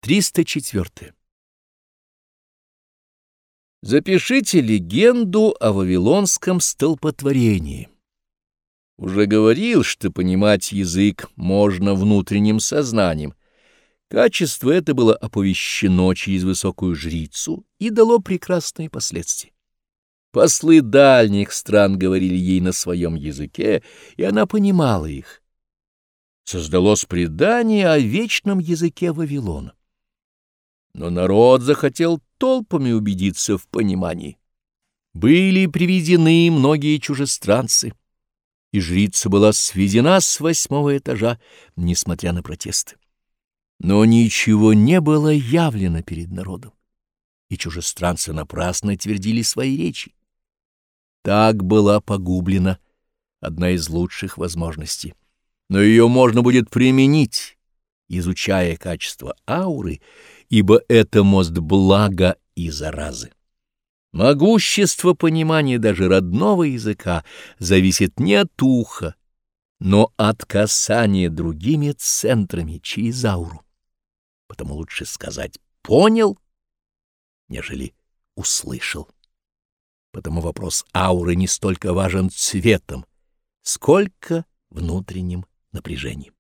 304. Запишите легенду о вавилонском столпотворении. Уже говорил, что понимать язык можно внутренним сознанием. Качество это было оповещено через высокую жрицу и дало прекрасные последствия. Послы дальних стран говорили ей на своем языке, и она понимала их. Создалось предание о вечном языке Вавилона. Но народ захотел толпами убедиться в понимании. Были приведены многие чужестранцы, и жрица была сведена с 8-го этажа, несмотря на протесты. Но ничего не было явлено перед народом, и чужестранцы напрасно твердили свои речи. Так была погублена одна из лучших возможностей. Но ее можно будет применить, изучая качество ауры, ибо это мост блага и заразы. Могущество понимания даже родного языка зависит не от уха, но от касания другими центрами через ауру. Потому лучше сказать «понял», нежели «услышал». Потому вопрос ауры не столько важен цветом, сколько внутренним напряжением.